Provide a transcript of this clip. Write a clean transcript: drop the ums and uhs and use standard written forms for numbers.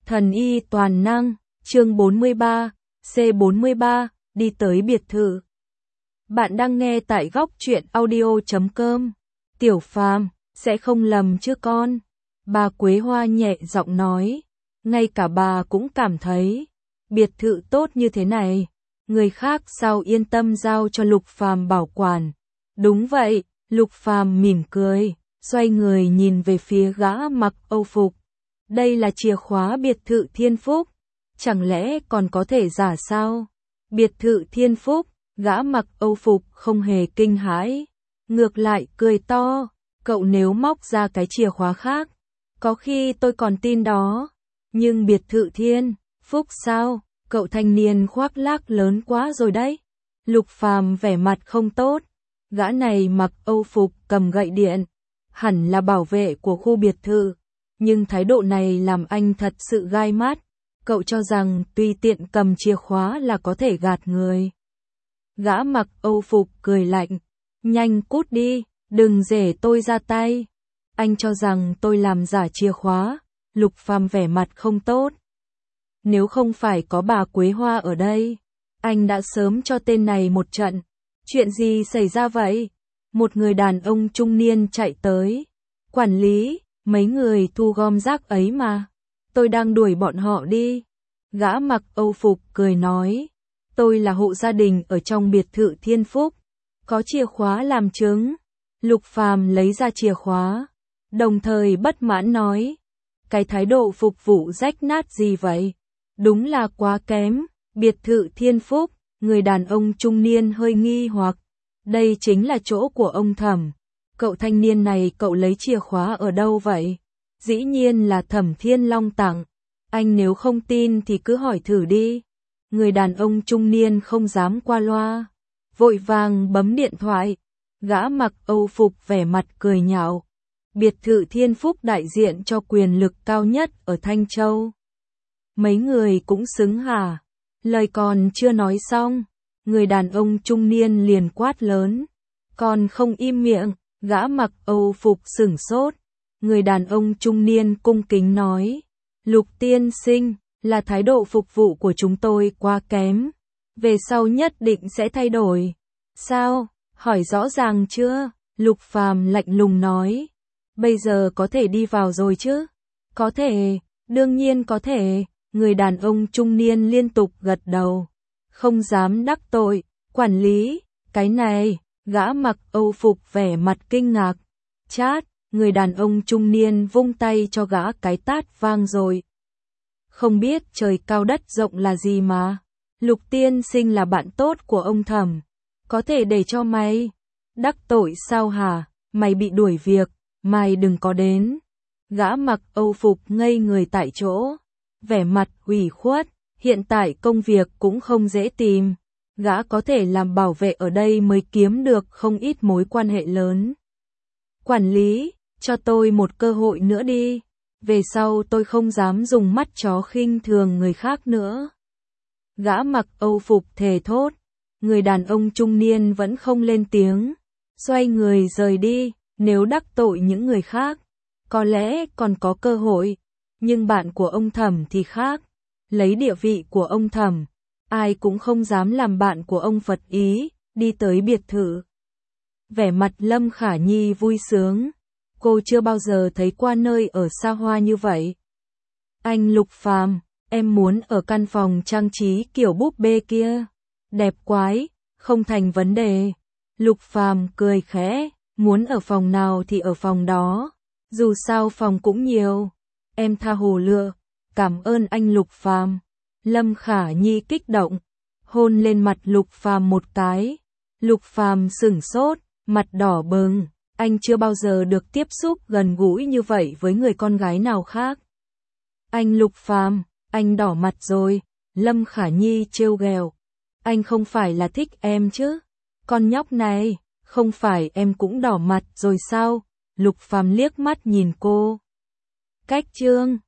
Thần y toàn năng, chương 43, C43, đi tới biệt thự. Bạn đang nghe tại góc truyện audio.com. Tiểu Phàm, sẽ không lầm chứ con? Bà Quế Hoa nhẹ giọng nói. Ngay cả bà cũng cảm thấy, biệt thự tốt như thế này, người khác sao yên tâm giao cho Lục Phàm bảo quản. Đúng vậy, Lục Phàm mỉm cười, xoay người nhìn về phía gã mặc Âu phục. Đây là chìa khóa biệt thự Thiên Phúc, chẳng lẽ còn có thể giả sao? Biệt thự Thiên Phúc, gã mặc Âu phục không hề kinh hãi, ngược lại cười to, cậu nếu móc ra cái chìa khóa khác, có khi tôi còn tin đó, nhưng biệt thự Thiên Phúc sao? Cậu thanh niên khoác lác lớn quá rồi đấy. Lục Phàm vẻ mặt không tốt, gã này mặc Âu phục cầm gậy điện, hẳn là bảo vệ của khu biệt thự. Nhưng thái độ này làm anh thật sự gai mắt. Cậu cho rằng tùy tiện cầm chìa khóa là có thể gạt người. Gã mặc Âu phục cười lạnh. Nhanh cút đi, đừng rể tôi ra tay. Anh cho rằng tôi làm giả chìa khóa. Lục Phàm vẻ mặt không tốt. Nếu không phải có bà Quế Hoa ở đây, anh đã sớm cho tên này một trận. Chuyện gì xảy ra vậy? Một người đàn ông trung niên chạy tới. Quản lý, mấy người thu gom rác ấy mà. Tôi đang đuổi bọn họ đi. Gã mặc Âu phục cười nói. Tôi là hộ gia đình ở trong biệt thự Thiên Phúc. Có chìa khóa làm chứng. Lục Phàm lấy ra chìa khóa. Đồng thời bất mãn nói. Cái thái độ phục vụ rách nát gì vậy? Đúng là quá kém. Biệt thự Thiên Phúc, người đàn ông trung niên hơi nghi hoặc. Đây chính là chỗ của ông Thẩm. Cậu thanh niên này cậu lấy chìa khóa ở đâu vậy? Dĩ nhiên là Thẩm Thiên Long tặng. Anh nếu không tin thì cứ hỏi thử đi. Người đàn ông trung niên không dám qua loa. Vội vàng bấm điện thoại. Gã mặc Âu phục vẻ mặt cười nhạo. Biệt thự Thiên Phúc đại diện cho quyền lực cao nhất ở Thanh Châu. Mấy người cũng xứng hả? Lời còn chưa nói xong. Người đàn ông trung niên liền quát lớn. Còn không im miệng. Gã mặc Âu phục sửng sốt. Người đàn ông trung niên cung kính nói. Lục tiên sinh, là thái độ phục vụ của chúng tôi quá kém. Về sau nhất định sẽ thay đổi. Sao? Hỏi rõ ràng chưa? Lục Phàm lạnh lùng nói. Bây giờ có thể đi vào rồi chứ? Có thể, đương nhiên có thể. Người đàn ông trung niên liên tục gật đầu. Không dám đắc tội. Quản lý, cái này. Gã mặc Âu phục vẻ mặt kinh ngạc. Chát, người đàn ông trung niên vung tay cho gã cái tát vang rồi. Không biết trời cao đất rộng là gì mà. Lục tiên sinh là bạn tốt của ông Thẩm. Có thể để cho mày đắc tội sao hả? Mày bị đuổi việc, mày đừng có đến. Gã mặc Âu phục ngây người tại chỗ. Vẻ mặt ủy khuất, hiện tại công việc cũng không dễ tìm. Gã có thể làm bảo vệ ở đây mới kiếm được không ít mối quan hệ lớn. Quản lý, cho tôi một cơ hội nữa đi. Về sau tôi không dám dùng mắt chó khinh thường người khác nữa. Gã mặc Âu phục thề thốt. Người đàn ông trung niên vẫn không lên tiếng. Xoay người rời đi. Nếu đắc tội những người khác, có lẽ còn có cơ hội. Nhưng bạn của ông Thẩm thì khác. Lấy địa vị của ông Thẩm, ai cũng không dám làm bạn của ông Phật Ý, đi tới biệt thự. Vẻ mặt Lâm Khả Nhi vui sướng. Cô chưa bao giờ thấy qua nơi ở xa hoa như vậy. Anh Lục Phàm, em muốn ở căn phòng trang trí kiểu búp bê kia. Đẹp quái, không thành vấn đề. Lục Phàm cười khẽ, muốn ở phòng nào thì ở phòng đó. Dù sao phòng cũng nhiều. Em tha hồ lựa. Cảm ơn anh Lục Phàm. Lâm Khả Nhi kích động, hôn lên mặt Lục Phàm một cái. Lục Phàm sửng sốt, mặt đỏ bừng, anh chưa bao giờ được tiếp xúc gần gũi như vậy với người con gái nào khác. Anh Lục Phàm, anh đỏ mặt rồi. Lâm Khả Nhi trêu ghẹo. Anh không phải là thích em chứ? Con nhóc này, không phải em cũng đỏ mặt rồi sao? Lục Phàm liếc mắt nhìn cô. Cách chương